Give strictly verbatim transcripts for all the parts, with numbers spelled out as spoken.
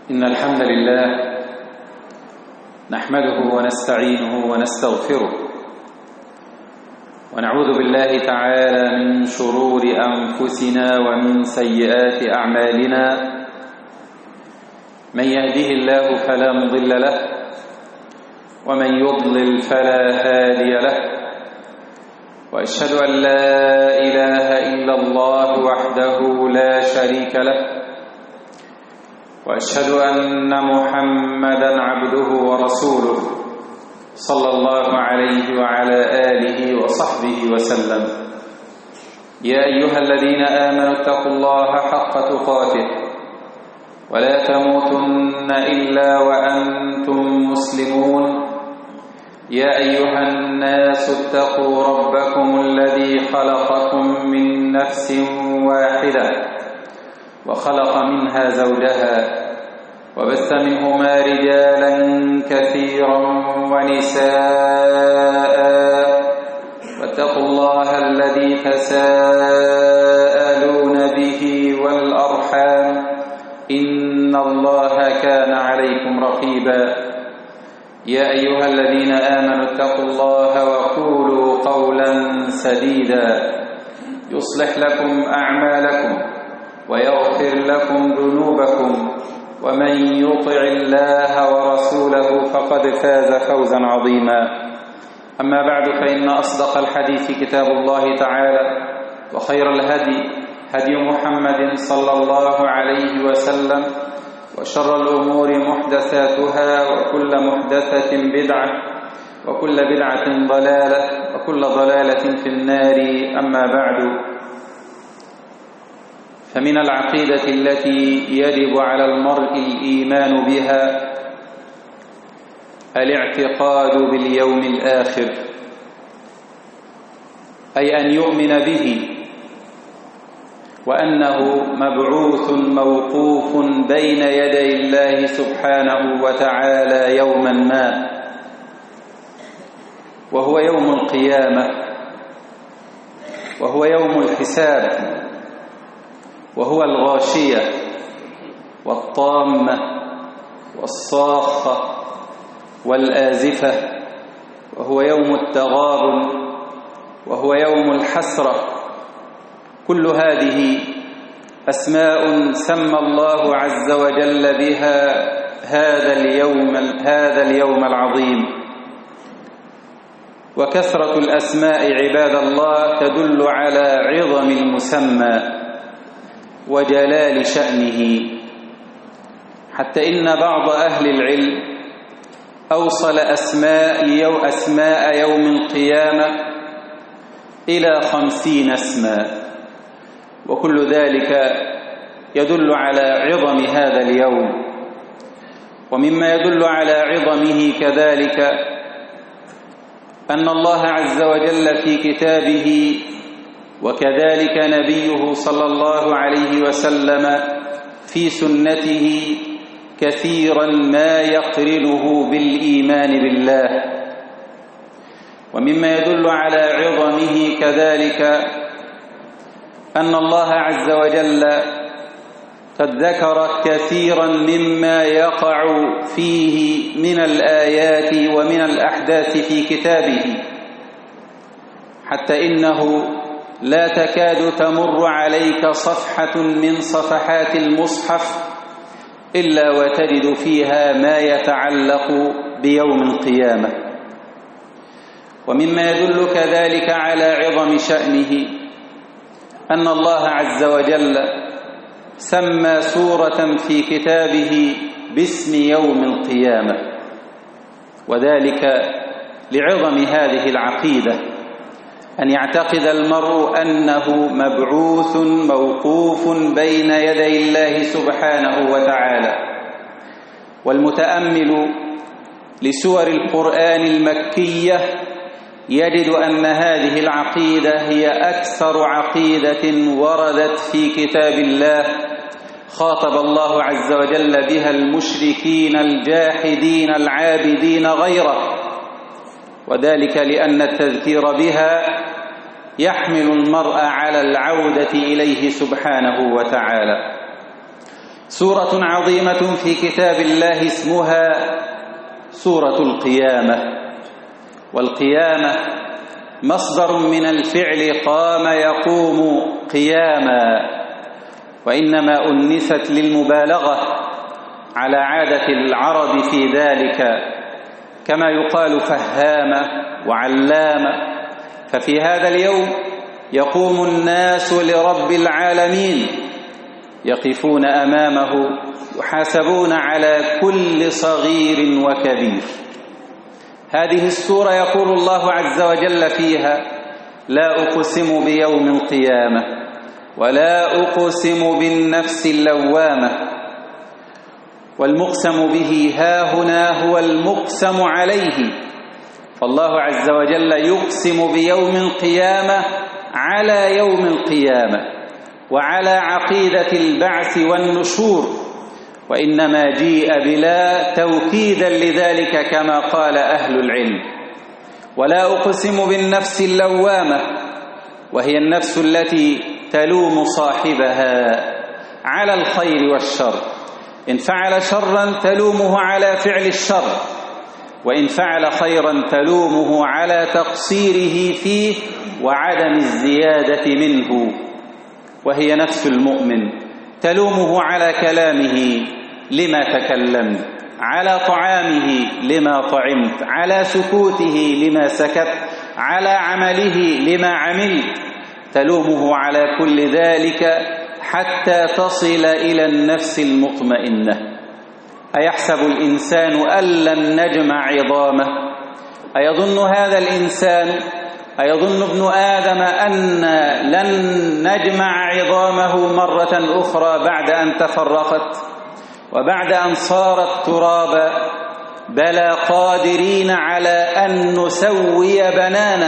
إن الحمد لله نحمده ونستعينه ونستغفره ونعوذ بالله تعالى من شرور أنفسنا ومن سيئات أعمالنا. من يهده الله فلا مضل له ومن يضلل فلا هادي له، وأشهد أن لا إله إلا الله وحده لا شريك له، وأشهد أن محمدًا عبده ورسوله صلى الله عليه وعلى آله وصحبه وسلم. يا أيها الذين آمنوا اتقوا الله حق تقاته ولا تموتن إلا وأنتم مسلمون. يا أيها الناس اتقوا ربكم الذي خلقكم من نفس واحدة وخلق منها زوجها وبث منهما رجالا كثيرا ونساء، واتقوا الله الذي تساءلون به والأرحام إن الله كان عليكم رقيبا. يا أيها الذين آمنوا اتقوا الله وقولوا قولا سديدا يصلح لكم أعمالكم ويغفر لكم ذنوبكم، ومن يطع الله ورسوله فقد فاز فوزا عظيما. أما بعد، فإن أصدق الحديث كتاب الله تعالى، وخير الهدي هدي محمد صلى الله عليه وسلم، وشر الأمور محدثاتها، وكل محدثة بدعة، وكل بدعة ضلالة، وكل ضلالة في النار. أما بعد، فمن العقيدة التي يجب على المرء الإيمان بها الاعتقاد باليوم الآخر، أي أن يؤمن به وأنه مبعوث موقوف بين يدي الله سبحانه وتعالى يوما ما، وهو يوم القيامة، وهو يوم الحساب، وهو الغاشية والطامة والصاخة والآزفة، وهو يوم التغابن، وهو يوم الحسرة. كل هذه أسماء سمى الله عز وجل بها هذا اليوم هذا اليوم العظيم. وكثرة الأسماء عباد الله تدل على عظم المسمى وجلال شأنه، حتى إن بعض أهل العلم أوصل أسماء يوم, أسماء يوم القيامة إلى خمسين اسما، وكل ذلك يدل على عظم هذا اليوم. ومما يدل على عظمه كذلك أن الله عز وجل في كتابه وكذلك نبيه صلى الله عليه وسلم في سنته كثيرا ما يقرنه بالإيمان بالله. ومما يدل على عظمه كذلك أن الله عز وجل قد ذكر كثيرا مما يقع فيه من الآيات ومن الأحداث في كتابه، حتى إنه لا تكاد تمر عليك صفحة من صفحات المصحف إلا وتجد فيها ما يتعلق بيوم القيامة. ومما يدل كذلك على عظم شأنه أن الله عز وجل سمى سورة في كتابه باسم يوم القيامة، وذلك لعظم هذه العقيدة، أن يعتقد المرء أنه مبعوث موقوف بين يدي الله سبحانه وتعالى. والمتأمل لسور القرآن المكية يجد أن هذه العقيدة هي أكثر عقيدة وردت في كتاب الله، خاطب الله عز وجل بها المشركين الجاحدين العابدين غيره، وذلك لأن التذكير بها يحمل المرء على العودة إليه سبحانه وتعالى. سورة عظيمة في كتاب الله اسمها سورة القيامة. والقيامة مصدر من الفعل قام يقوم قياما، وإنما أنست للمبالغة على عادة العرب في ذلك، كما يقال فهامة وعلامة. ففي هذا اليوم يقوم الناس لرب العالمين، يقفون أمامه يحاسبون على كل صغير وكبير. هذه السورة يقول الله عز وجل فيها: لا أقسم بيوم القيامة ولا أقسم بالنفس اللوامة. والمقسم به ها هنا هو المقسم عليه، فالله عز وجل يقسم بيوم القيامة على يوم القيامة وعلى عقيدة البعث والنشور، وإنما جيء بلا توكيدا لذلك كما قال أهل العلم. ولا أقسم بالنفس اللوامة، وهي النفس التي تلوم صاحبها على الخير والشر، إن فعل شرا تلومه على فعل الشر، وإن فعل خيرا تلومه على تقصيره فيه وعدم الزيادة منه. وهي نفس المؤمن تلومه على كلامه لما تكلمت، على طعامه لما طعمت، على سكوته لما سكت، على عمله لما عملت، تلومه على كل ذلك حتى تصل إلى النفس المطمئنة. أيحسب الإنسان أن لن نجمع عظامه؟ أيظن هذا الإنسان، أيظن ابن آدم أن لن نجمع عظامه مرة أخرى بعد أن تفرقت وبعد أن صارت ترابا؟ بلى قادرين على أن نسوي بنانه،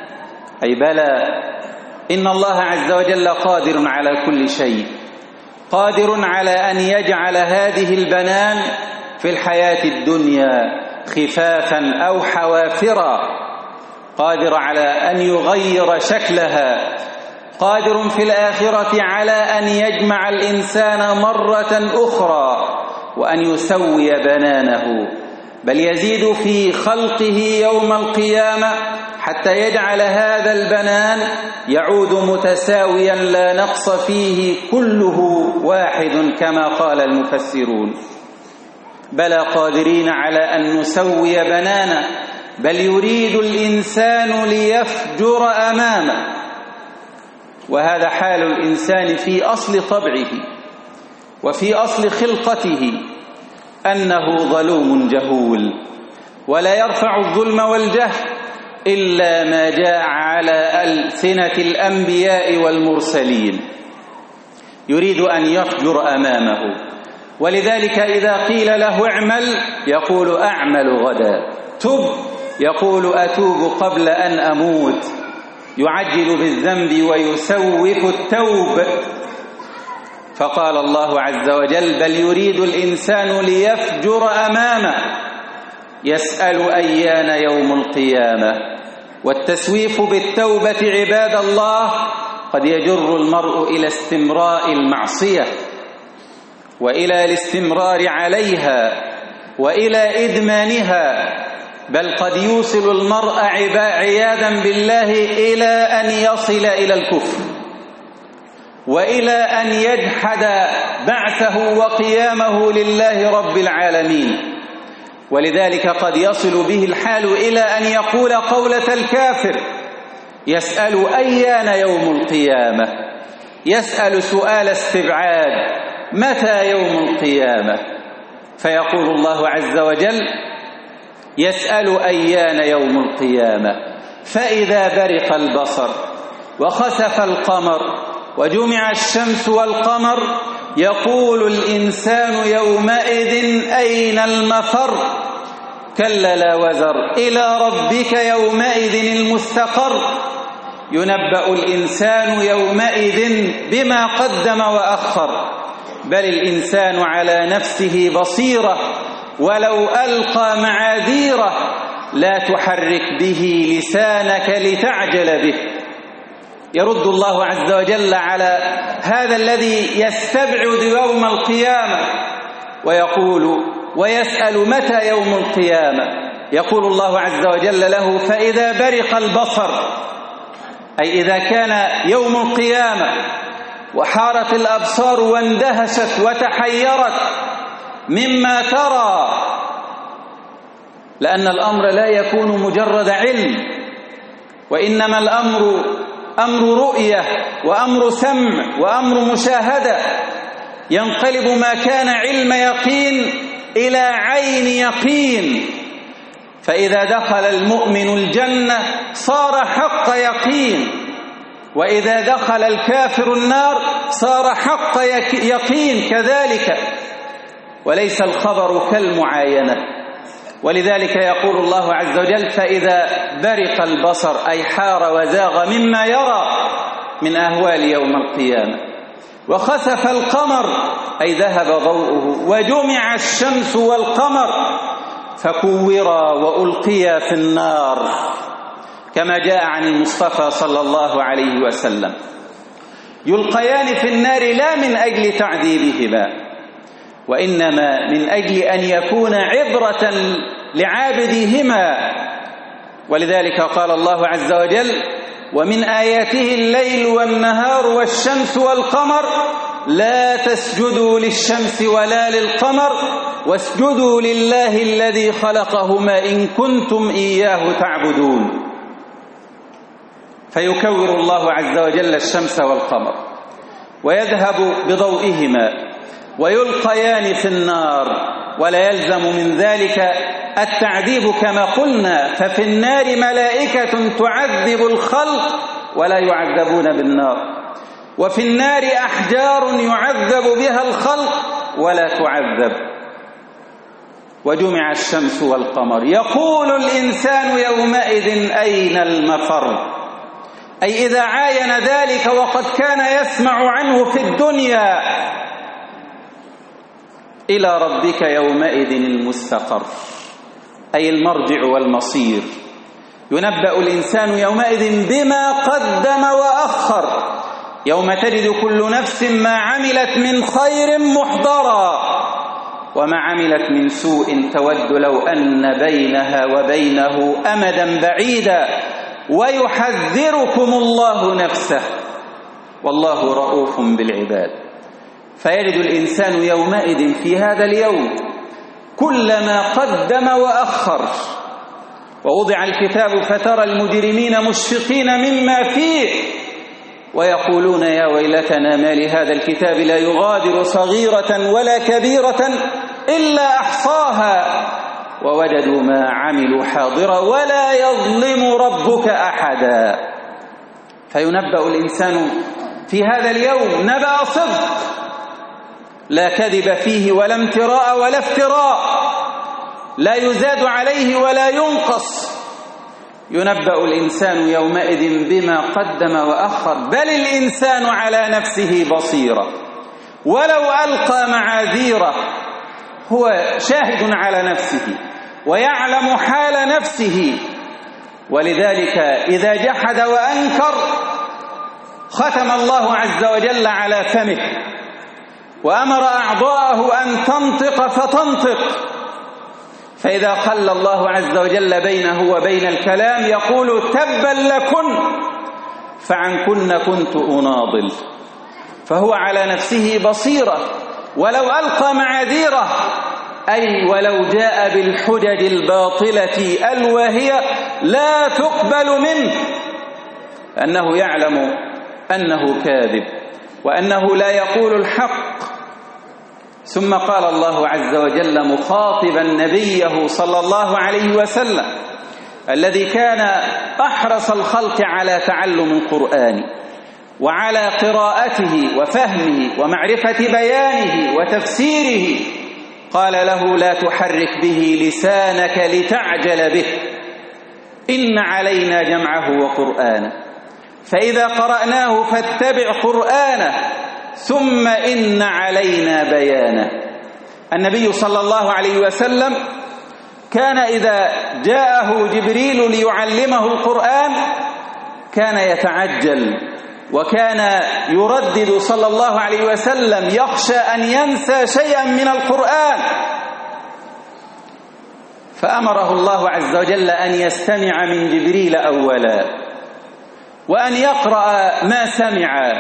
أي بلى إن الله عز وجل قادر على كل شيء، قادر على أن يجعل هذه البنان في الحياة الدنيا خفافا أو حوافرا، قادر على أن يغير شكلها، قادر في الآخرة على أن يجمع الإنسان مرة أخرى وأن يسوي بنانه، بل يزيد في خلقه يوم القيامة حتى يجعل هذا البنان يعود متساويا لا نقص فيه، كله واحد كما قال المفسرون. بلى قادرين على أن نسوي بنانه، بل يريد الإنسان ليفجر أمامه. وهذا حال الإنسان في أصل طبعه وفي أصل خلقته، أنه ظلوم جهول، ولا يرفع الظلم والجهل إلا ما جاء على ألسنة الأنبياء والمرسلين، يريد أن يفجر أمامه. ولذلك إذا قيل له اعمل يقول أعمل غدا، تب يقول أتوب قبل أن أموت، يعجل بالذنب ويسوف التوب. فقال الله عز وجل: بل يريد الإنسان ليفجر أمامه، يسأل أيان يوم القيامة. والتسويف بالتوبة عباد الله قد يجر المرء إلى استمراء المعصية وإلى الاستمرار عليها وإلى إدمانها، بل قد يوصل المرء عياذا بالله إلى أن يصل إلى الكفر وإلى أن يجحد بعثه وقيامه لله رب العالمين. ولذلك قد يصل به الحال إلى أن يقول قولة الكافر: يسأل أيان يوم القيامة، يسأل سؤال استبعاد: متى يوم القيامة؟ فيقول الله عز وجل: يسأل أيان يوم القيامة، فإذا برق البصر وخسف القمر وجمع الشمس والقمر يقول الإنسان يومئذ أين المفر؟ كلا لا وزر، إلى ربك يومئذ المستقر. ينبأ الإنسان يومئذ بما قدم وأخر، بل الإنسان على نفسه بصيرة، ولو ألقى معاذيره لا تحرك به لسانك لتعجل به. يرد الله عز وجل على هذا الذي يستبعد يوم القيامة ويقول ويسأل متى يوم القيامة، يقول الله عز وجل له: فإذا برق البصر، أي إذا كان يوم القيامة وحارت الأبصار واندهشت وتحيرت مما ترى، لأن الأمر لا يكون مجرد علم، وإنما الأمر أمر رؤية وأمر سمع وأمر مشاهدة، ينقلب ما كان علم يقين إلى عين يقين. فإذا دخل المؤمن الجنة صار حق يقين، وإذا دخل الكافر النار صار حق يقين كذلك، وليس الخبر كالمعاينة. ولذلك يقول الله عز وجل: فإذا برق البصر، أي حار وزاغ مما يرى من أهوال يوم القيامة. وخسف القمر، أي ذهب ضوءه. وجمع الشمس والقمر فكورا وألقيا في النار، كما جاء عن المصطفى صلى الله عليه وسلم. يلقيان في النار لا من أجل تعذيبهما، وإنما من أجل أن يكون عبرة لعابدهما. ولذلك قال الله عز وجل: ومن آياته الليل والنهار والشمس والقمر لا تسجدوا للشمس ولا للقمر واسجدوا لله الذي خلقهما إن كنتم إياه تعبدون. فيكور الله عز وجل الشمس والقمر ويذهب بضوئهما ويلقيان في النار، ولا يلزم من ذلك التعذيب كما قلنا، ففي النار ملائكة تعذب الخلق ولا يعذبون بالنار، وفي النار أحجار يعذب بها الخلق ولا تعذب. وجمع الشمس والقمر يقول الإنسان يومئذ أين المفر، أي إذا عاين ذلك وقد كان يسمع عنه في الدنيا: إلى ربك يومئذ المستقر، أي المرجع والمصير. ينبأ الإنسان يومئذ بما قدم وأخر، يوم تجد كل نفس ما عملت من خير محضرا وما عملت من سوء تود لو أن بينها وبينه أمدا بعيدا ويحذركم الله نفسه والله رؤوف بالعباد. فيجد الإنسان يومئذ في هذا اليوم كل ما قدم وأخر. ووضع الكتاب فترى المجرمين مشفقين مما فيه ويقولون: يا ويلتنا ما لهذا الكتاب لا يغادر صغيرة ولا كبيرة إلا أحصاها ووجدوا ما عملوا حاضرا ولا يظلم ربك أحدا. فينبأ الإنسان في هذا اليوم نبأ صدق لا كذب فيه ولا امتراء ولا افتراء، لا يزاد عليه ولا ينقص. ينبأ الإنسان يومئذ بما قدم وأخر، بل الإنسان على نفسه بصيرة ولو ألقى معاذيره. هو شاهد على نفسه ويعلم حال نفسه، ولذلك إذا جحد وأنكر ختم الله عز وجل على فمه وأمر أعضاءه أن تنطق فتنطق. فإذا خلى الله عز وجل بينه وبين الكلام يقول: تبا لكن فعنكن كنت أناضل. فهو على نفسه بصيرة ولو ألقى معاذيره، أي ولو جاء بالحجج الباطلة الواهية لا تقبل منه، أنه يعلم أنه كاذب وأنه لا يقول الحق. ثم قال الله عز وجل مخاطبا نبيه صلى الله عليه وسلم الذي كان أحرص الخلق على تعلم القرآن وعلى قراءته وفهمه ومعرفة بيانه وتفسيره، قال له: لا تحرك به لسانك لتعجل به، إن علينا جمعه وقرآنه، فإذا قرأناه فاتبع قرآنه، ثم إن علينا بيانه. النبي صلى الله عليه وسلم كان إذا جاءه جبريل ليعلمه القرآن كان يتعجل وكان يردد صلى الله عليه وسلم يخشى أن ينسى شيئا من القرآن، فأمره الله عز وجل أن يستمع من جبريل أولا، وأن يقرأ ما سمع،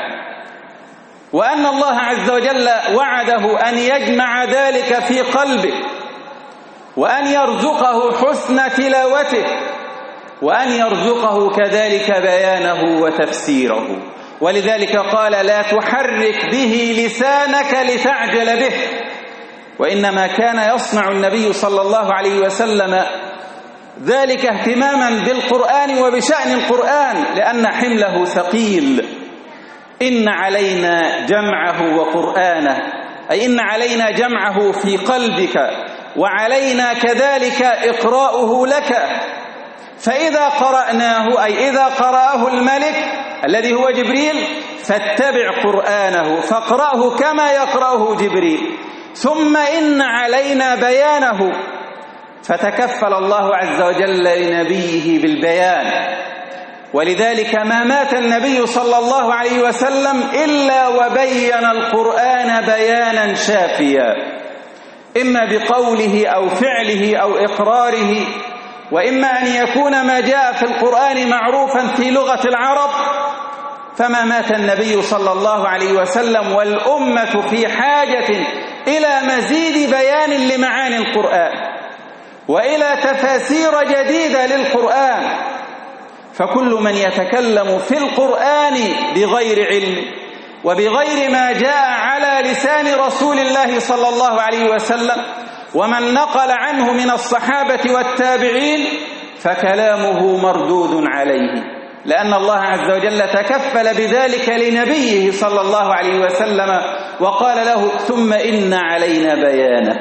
وأن الله عز وجل وعده أن يجمع ذلك في قلبه، وأن يرزقه حسن تلاوته، وأن يرزقه كذلك بيانه وتفسيره. ولذلك قال: لا تحرك به لسانك لتعجل به. وإنما كان يصنع النبي صلى الله عليه وسلم ذلك اهتماما بالقرآن وبشأن القرآن، لأن حمله ثقيل. إن علينا جمعه وقرآنه، أي إن علينا جمعه في قلبك، وعلينا كذلك إقراؤه لك. فإذا قرأناه، أي إذا قرأه الملك الذي هو جبريل، فاتبع قرآنه فاقرأه كما يقرأه جبريل. ثم إن علينا بيانه، فتكفل الله عز وجل لنبيه بالبيان. ولذلك ما مات النبي صلى الله عليه وسلم إلا وبين القرآن بيانا شافيا، إما بقوله أو فعله أو إقراره، وإما أن يكون ما جاء في القرآن معروفا في لغة العرب. فما مات النبي صلى الله عليه وسلم والأمة في حاجة إلى مزيد بيان لمعاني القرآن، وإلى تفاسير جديدة للقرآن. فكل من يتكلم في القرآن بغير علم وبغير ما جاء على لسان رسول الله صلى الله عليه وسلم ومن نقل عنه من الصحابة والتابعين، فكلامه مردود عليه، لأن الله عز وجل تكفل بذلك لنبيه صلى الله عليه وسلم وقال له: ثم إن علينا بيانه.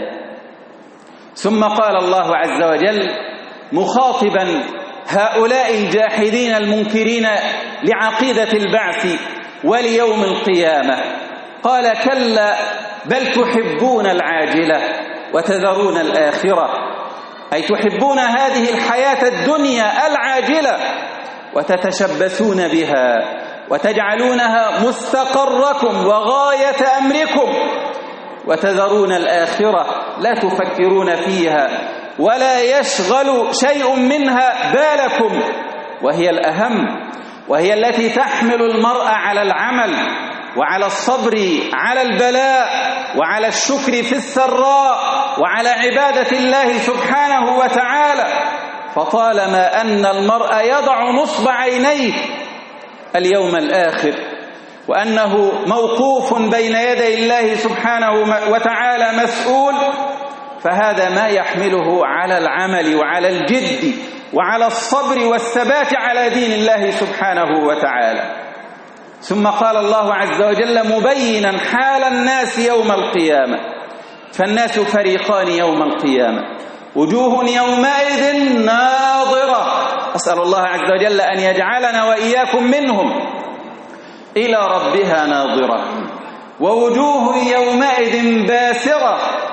ثم قال الله عز وجل مخاطبا هؤلاء الجاحدين المنكرين لعقيدة البعث وليوم القيامة، قال: كلا بل تحبون العاجلة وتذرون الآخرة، أي تحبون هذه الحياة الدنيا العاجلة وتتشبثون بها وتجعلونها مستقركم وغاية أمركم، وتذرون الآخرة لا تفكرون فيها ولا يشغل شيء منها بالكم، وهي الأهم، وهي التي تحمل المرء على العمل وعلى الصبر على البلاء وعلى الشكر في السراء وعلى عبادة الله سبحانه وتعالى. فطالما أن المرء يضع نصب عينيه اليوم الآخر، وأنه موقوف بين يدي الله سبحانه وتعالى مسؤول، فهذا ما يحمله على العمل وعلى الجد وعلى الصبر والثبات على دين الله سبحانه وتعالى. ثم قال الله عز وجل مبينا حال الناس يوم القيامة: فالناس فريقان يوم القيامة، وجوه يومئذ ناظرة، أسأل الله عز وجل أن يجعلنا وإياكم منهم، إلى ربها ناظرة، ووجوه يومئذ باسرة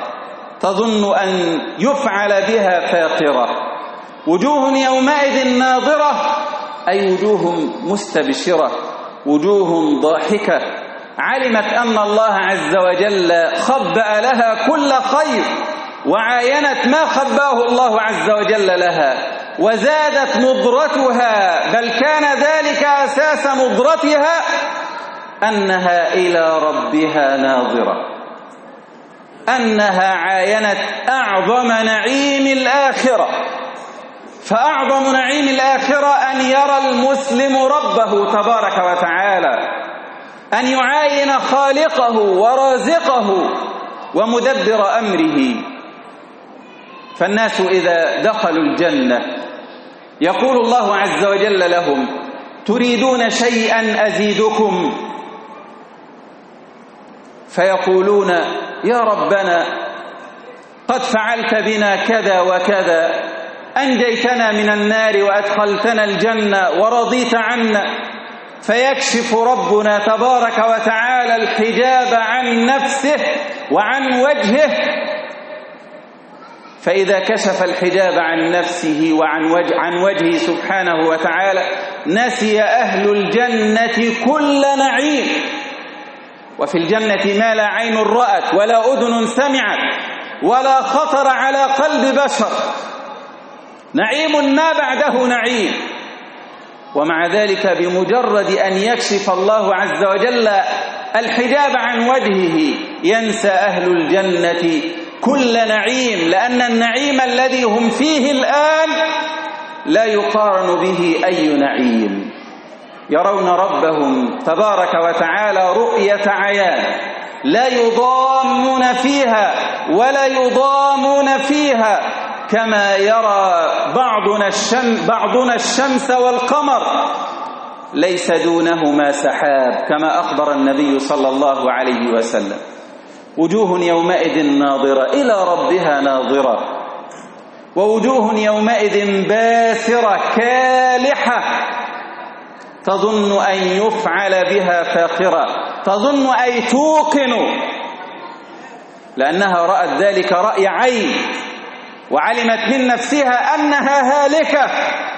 تظن أن يفعل بها فاقرة. وجوه يومئذ ناظرة أي وجوه مستبشرة، وجوه ضاحكة، علمت أن الله عز وجل خبأ لها كل خير، وعاينت ما خباه الله عز وجل لها، وزادت نضرتها، بل كان ذلك أساس نضرتها أنها إلى ربها ناظرة، أنها عاينت أعظم نعيم الآخرة. فأعظم نعيم الآخرة أن يرى المسلم ربه تبارك وتعالى، أن يعاين خالقه ورازقه ومدبر أمره. فالناس إذا دخلوا الجنة يقول الله عز وجل لهم: تريدون شيئا أزيدكم؟ فيقولون: يا ربنا قد فعلت بنا كذا وكذا، أنجيتنا من النار وأدخلتنا الجنة ورضيت عنا. فيكشف ربنا تبارك وتعالى الحجاب عن نفسه وعن وجهه، فإذا كشف الحجاب عن نفسه وعن وجه عن وجهه سبحانه وتعالى نسي أهل الجنة كل نعيم. وفي الجنة ما لا عين رأت ولا أذن سمعت ولا خطر على قلب بشر، نعيم ما بعده نعيم. ومع ذلك بمجرد أن يكشف الله عز وجل الحجاب عن وجهه ينسى أهل الجنة كل نعيم، لأن النعيم الذي هم فيه الآن لا يقارن به أي نعيم. يرون ربهم تبارك وتعالى رؤية عيان، لا يضامون فيها ولا يضامون فيها، كما يرى بعضنا الشمس, بعضنا الشمس والقمر ليس دونهما سحاب، كما أخبر النبي صلى الله عليه وسلم. وجوه يومئذ ناظرة إلى ربها ناظرة، ووجوه يومئذ باسرة كالحة تظن أن يفعل بها فاقرة، تظن أي توقن، لأنها رأت ذلك رأي عين وعلمت من نفسها أنها هالكة،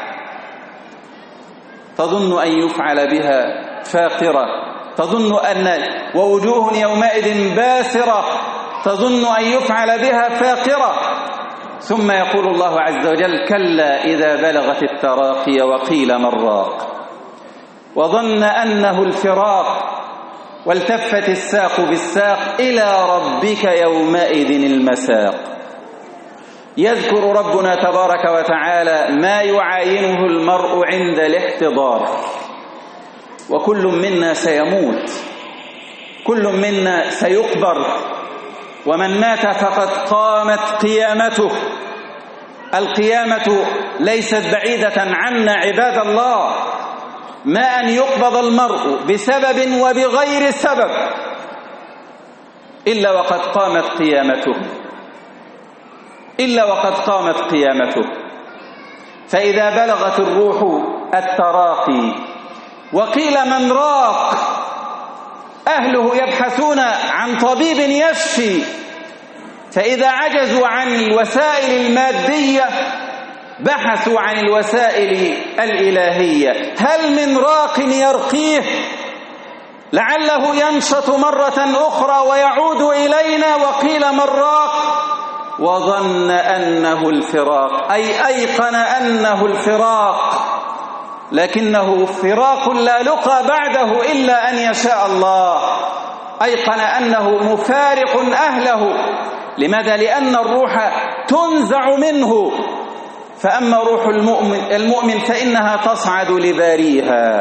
تظن أن يفعل بها فاقرة، تظن أن ووجوه يومئذ باسرة تظن أن يفعل بها فاقرة. ثم يقول الله عز وجل: كلا إذا بلغت التراقي وقيل من راق وظن أنه الفراق والتفت الساق بالساق إلى ربك يومئذ المساق. يذكر ربنا تبارك وتعالى ما يعاينه المرء عند الاحتضار، وكل منا سيموت، كل منا سيقبر، ومن مات فقد قامت قيامته. القيامة ليست بعيدة عنا عباد الله، ما أن يقبض المرء بسبب وبغير سبب إلا وقد قامت قيامته، إلا وقد قامت قيامته. فإذا بلغت الروح التراقي وقيل من راق، أهله يبحثون عن طبيب يشفي، فإذا عجزوا عن الوسائل المادية بحثوا عن الوسائل الإلهية. هل من راق يرقيه لعله ينشط مرة أخرى ويعود إلينا؟ وقيل من راق وظن أنه الفراق، أي أيقن أنه الفراق، لكنه فراق لا لقى بعده إلا أن يشاء الله. أيقن أنه مفارق أهله. لماذا؟ لأن الروح تنزع منه، فأما روح المؤمن, المؤمن فإنها تصعد لباريها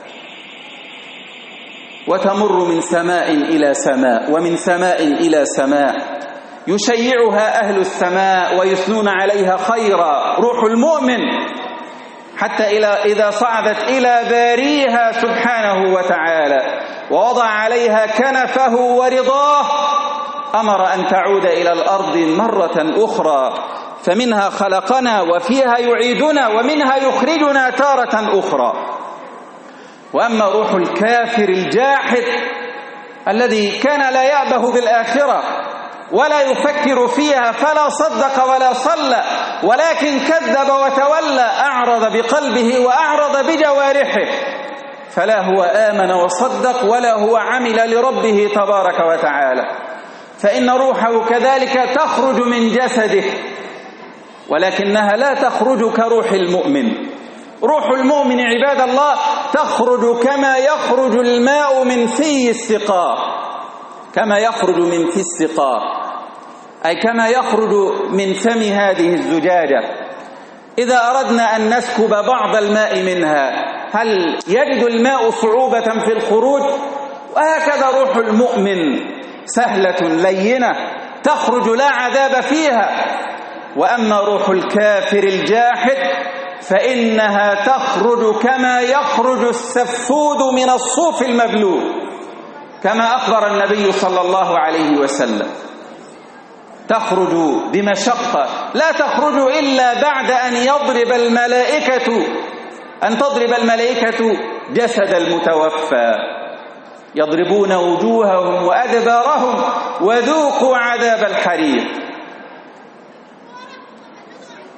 وتمر من سماء إلى سماء ومن سماء إلى سماء، يشيعها أهل السماء ويثنون عليها خيرا. روح المؤمن حتى إذا صعدت إلى باريها سبحانه وتعالى ووضع عليها كنفه ورضاه أمر أن تعود إلى الأرض مرة أخرى، فمنها خلقنا وفيها يعيدنا ومنها يخرجنا تارة أخرى. وأما روح الكافر الجاحد الذي كان لا يأبه بالآخرة ولا يفكر فيها، فلا صدق ولا صلى ولكن كذب وتولى، أعرض بقلبه وأعرض بجوارحه، فلا هو آمن وصدق ولا هو عمل لربه تبارك وتعالى. فإن روحه كذلك تخرج من جسده، ولكنها لا تخرج كروح المؤمن. روح المؤمن عباد الله تخرج كما يخرج الماء من في السقاء، كما يخرج من في السقاء، أي كما يخرج من فم هذه الزجاجة. إذا أردنا أن نسكب بعض الماء منها هل يجد الماء صعوبة في الخروج؟ وهكذا روح المؤمن سهلة لينة تخرج لا عذاب فيها. وأما روح الكافر الجاحد فإنها تخرج كما يخرج السفود من الصوف المبلول، كما أخبر النبي صلى الله عليه وسلم. تخرج بمشقة، لا تخرج إلا بعد أن يضرب الملائكة أن تضرب الملائكة جسد المتوفى، يضربون وجوههم وأدبارهم وذوقوا عذاب الحريق.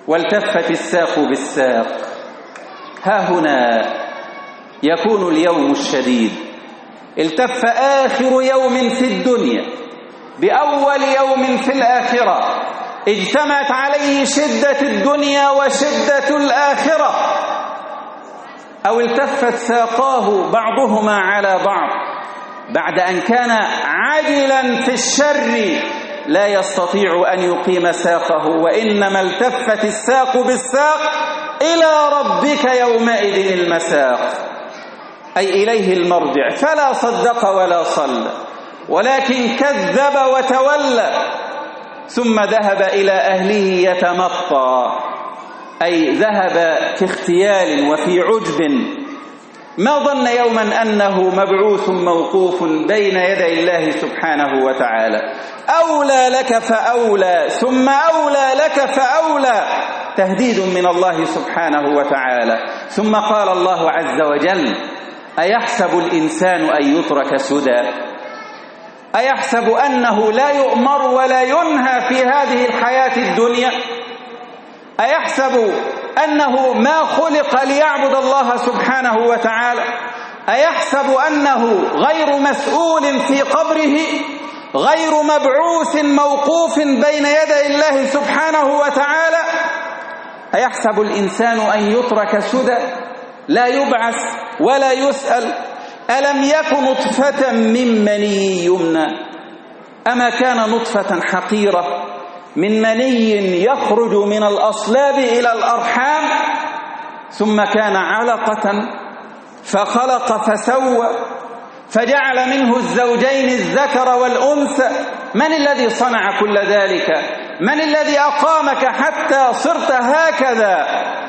والتفت الساق بالساق. ها هنا يكون اليوم الشديد. التف آخر يوم في الدنيا بأول يوم في الآخرة، اجتمعت عليه شدة الدنيا وشدة الآخرة. أو التفت ساقاه بعضهما على بعض بعد أن كان عاجلا في الشر لا يستطيع أن يقيم ساقه، وإنما التفت الساق بالساق إلى ربك يومئذ المساق، أي إليه المرجع. فلا صدق ولا صلى، ولكن كذب وتولى، ثم ذهب إلى أهله يتمطى، أي ذهب في اختيال وفي عجب، ما ظن يوما أنه مبعوث موقوف بين يدي الله سبحانه وتعالى. أولى لك فأولى، ثم أولى لك فأولى، تهديد من الله سبحانه وتعالى. ثم قال الله عز وجل: أيحسب الإنسان أن يترك سدى؟ أيحسب أنه لا يؤمر ولا ينهى في هذه الحياة الدنيا؟ أيحسب أنه ما خلق ليعبد الله سبحانه وتعالى؟ أيحسب أنه غير مسؤول في قبره، غير مبعوث موقوف بين يدي الله سبحانه وتعالى؟ أيحسب الإنسان أن يترك سدى، لا يبعث ولا يسأل؟ ألم يكن نطفة من مني يمنى، أما كان نطفة حقيرة من مني يخرج من الأصلاب إلى الأرحام، ثم كان علقة فخلق فسوى فجعل منه الزوجين الذكر والأنثى. من الذي صنع كل ذلك؟ من الذي أقامك حتى صرت هكذا؟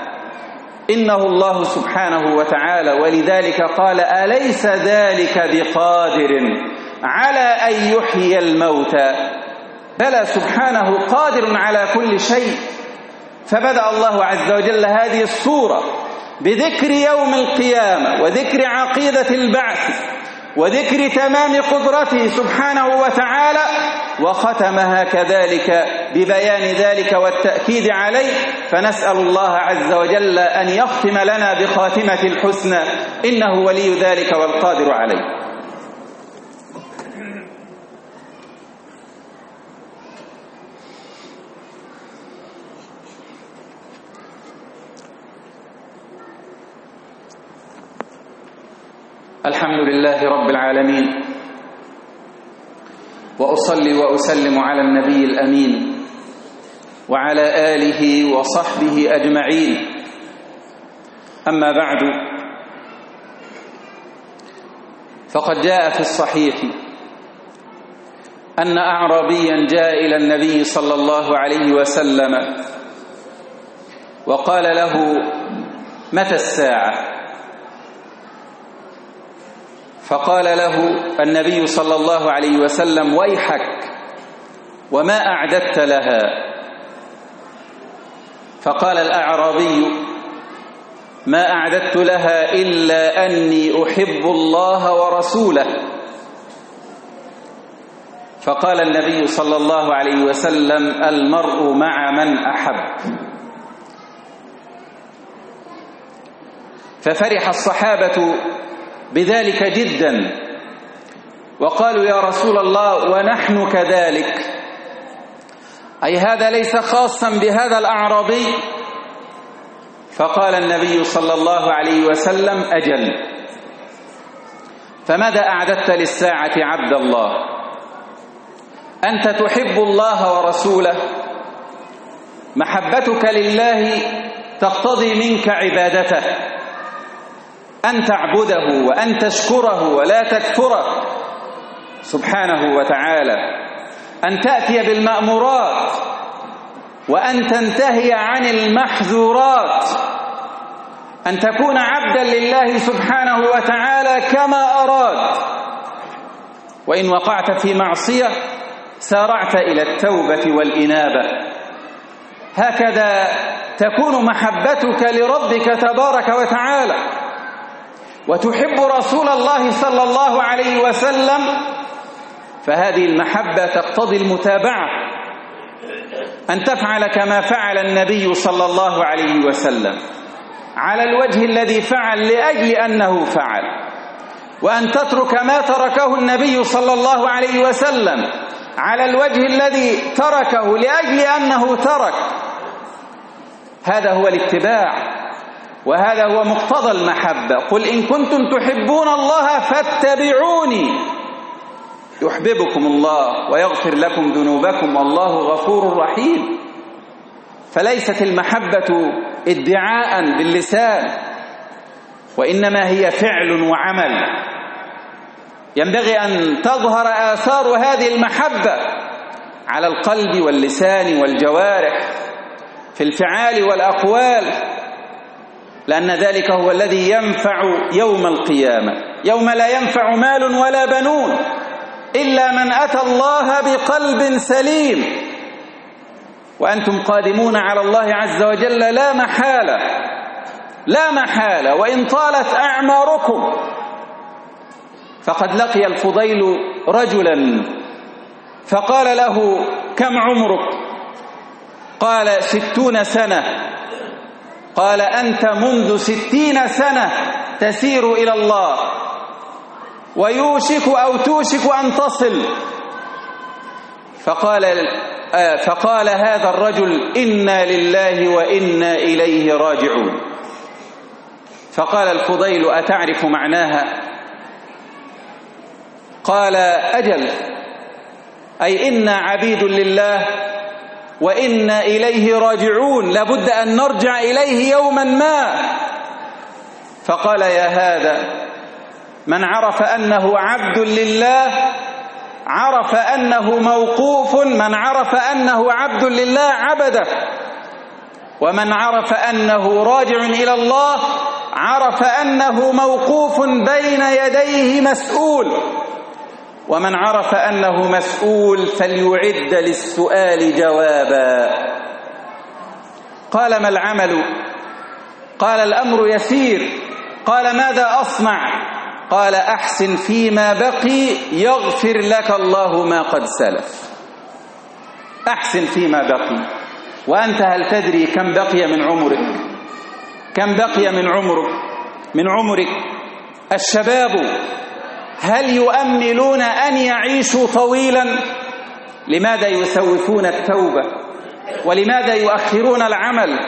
إنه الله سبحانه وتعالى. ولذلك قال: أليس ذلك بقادر على أن يحيي الموتى؟ بلى سبحانه قادر على كل شيء. فبدأ الله عز وجل هذه السورة بذكر يوم القيامة، وذكر عقيدة البعث، وذكر تمام قدرته سبحانه وتعالى، وختمها كذلك ببيان ذلك والتأكيد عليه. فنسأل الله عز وجل أن يختم لنا بخاتمة الحسنى، إنه ولي ذلك والقادر عليه. الحمد لله رب العالمين، وأصلي وأسلم على النبي الأمين وعلى آله وصحبه أجمعين. أما بعد، فقد جاء في الصحيح أن أعرابيا جاء إلى النبي صلى الله عليه وسلم وقال له: متى الساعة؟ فقال له النبي صلى الله عليه وسلم: ويحك، وما أعددت لها؟ فقال الأعرابي: ما أعددت لها إلا أني أحب الله ورسوله. فقال النبي صلى الله عليه وسلم: المرء مع من أحب. ففرح الصحابة بذلك جدا، وقالوا: يا رسول الله، ونحن كذلك، أي هذا ليس خاصا بهذا الأعرابي؟ فقال النبي صلى الله عليه وسلم: أجل. فماذا أعددت للساعة عبد الله؟ أنت تحب الله ورسوله، محبتك لله تقتضي منك عبادته، أن تعبده وأن تشكره ولا تكفره سبحانه وتعالى، أن تأتي بالمأمورات وأن تنتهي عن المحظورات، أن تكون عبدا لله سبحانه وتعالى كما أراد، وإن وقعت في معصية سارعت إلى التوبة والإنابة. هكذا تكون محبتك لربك تبارك وتعالى. وتحب رسول الله صلى الله عليه وسلم، فهذه المحبة تقتضي المتابعة، أن تفعل كما فعل النبي صلى الله عليه وسلم على الوجه الذي فعل لأجل أنه فعل، وأن تترك ما تركه النبي صلى الله عليه وسلم على الوجه الذي تركه لأجل أنه ترك. هذا هو الاتباع، وهذا هو مقتضى المحبة. قل إن كنتم تحبون الله فاتبعوني يحببكم الله ويغفر لكم ذنوبكم والله غفور رحيم. فليست المحبة ادعاء باللسان، وإنما هي فعل وعمل. ينبغي أن تظهر آثار هذه المحبة على القلب واللسان والجوارح في الفعال والأقوال، لأن ذلك هو الذي ينفع يوم القيامة، يوم لا ينفع مال ولا بنون إلا من أتى الله بقلب سليم. وأنتم قادمون على الله عز وجل لا محالة، لا محالة، وإن طالت أعماركم. فقد لقي الفضيل رجلا فقال له: كم عمرك؟ قال: ستون سنة. قال: أنت منذ ستين سنة تسير إلى الله، ويوشك أو توشك أن تصل. فقال آه فقال هذا الرجل: إنا لله وإنا إليه راجعون. فقال الفضيل: أتعرف معناها؟ قال: أجل، أي إنا عبيد لله وإنا إليه راجعون، لابد أن نرجع إليه يوما ما. فقال: يا هذا، من عرف أنه عبد لله عرف أنه موقوف، من عرف أنه عبد لله عبده، ومن عرف أنه راجع إلى الله عرف أنه موقوف بين يديه مسؤول، ومن عرف أنه مسؤول فليعد للسؤال جوابا. قال: ما العمل؟ قال: الأمر يسير. قال: ماذا أصنع؟ قال: أحسن فيما بقي يغفر لك الله ما قد سلف. أحسن فيما بقي. وأنت هل تدري كم بقي من عمرك؟ كم بقي من عمرك؟ من عمرك الشباب هل يؤملون أن يعيشوا طويلا؟ لماذا يسوفون التوبة؟ ولماذا يؤخرون العمل؟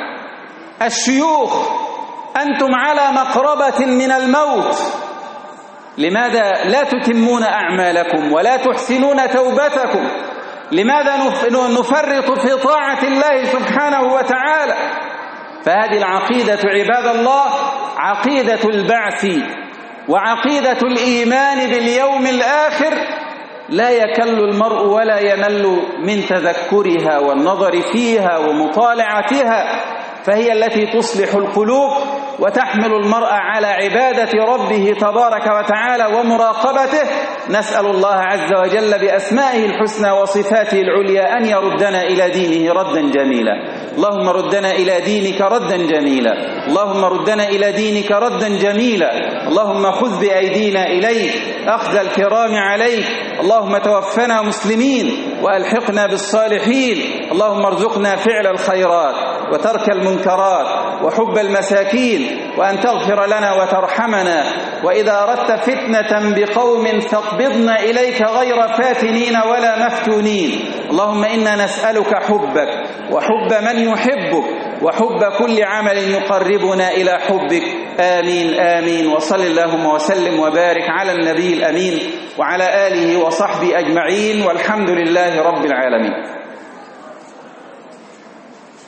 الشيوخ أنتم على مقربة من الموت، لماذا لا تتمون أعمالكم ولا تحسنون توبتكم؟ لماذا نفرط في طاعة الله سبحانه وتعالى؟ فهذه العقيدة عباد الله عقيدة البعث وعقيدة الإيمان باليوم الآخر، لا يكل المرء ولا يمل من تذكرها والنظر فيها ومطالعتها، فهي التي تصلح القلوب وتحمل المرء على عبادة ربه تبارك وتعالى ومراقبته. نسأل الله عز وجل بأسمائه الحسنى وصفاته العليا أن يردنا إلى دينه ردا جميلا. اللهم ردنا إلى دينك ردا جميلا، اللهم ردنا إلى دينك ردا جميلا. اللهم خذ بأيدينا إليك أخذ الكرام عليك. اللهم توفنا مسلمين وألحقنا بالصالحين. اللهم ارزقنا فعل الخيرات وترك المنكرات وحب المساكين، وأن تغفر لنا وترحمنا، وإذا أردت فتنة بقوم فاقبضنا إليك غير فاتنين ولا مفتونين. اللهم إنا نسألك حبك وحب من يحبك وحب كل عمل يقربنا إلى حبك. آمين آمين. وصل اللهم وسلم وبارك على النبي الأمين وعلى آله وصحبه أجمعين، والحمد لله رب العالمين.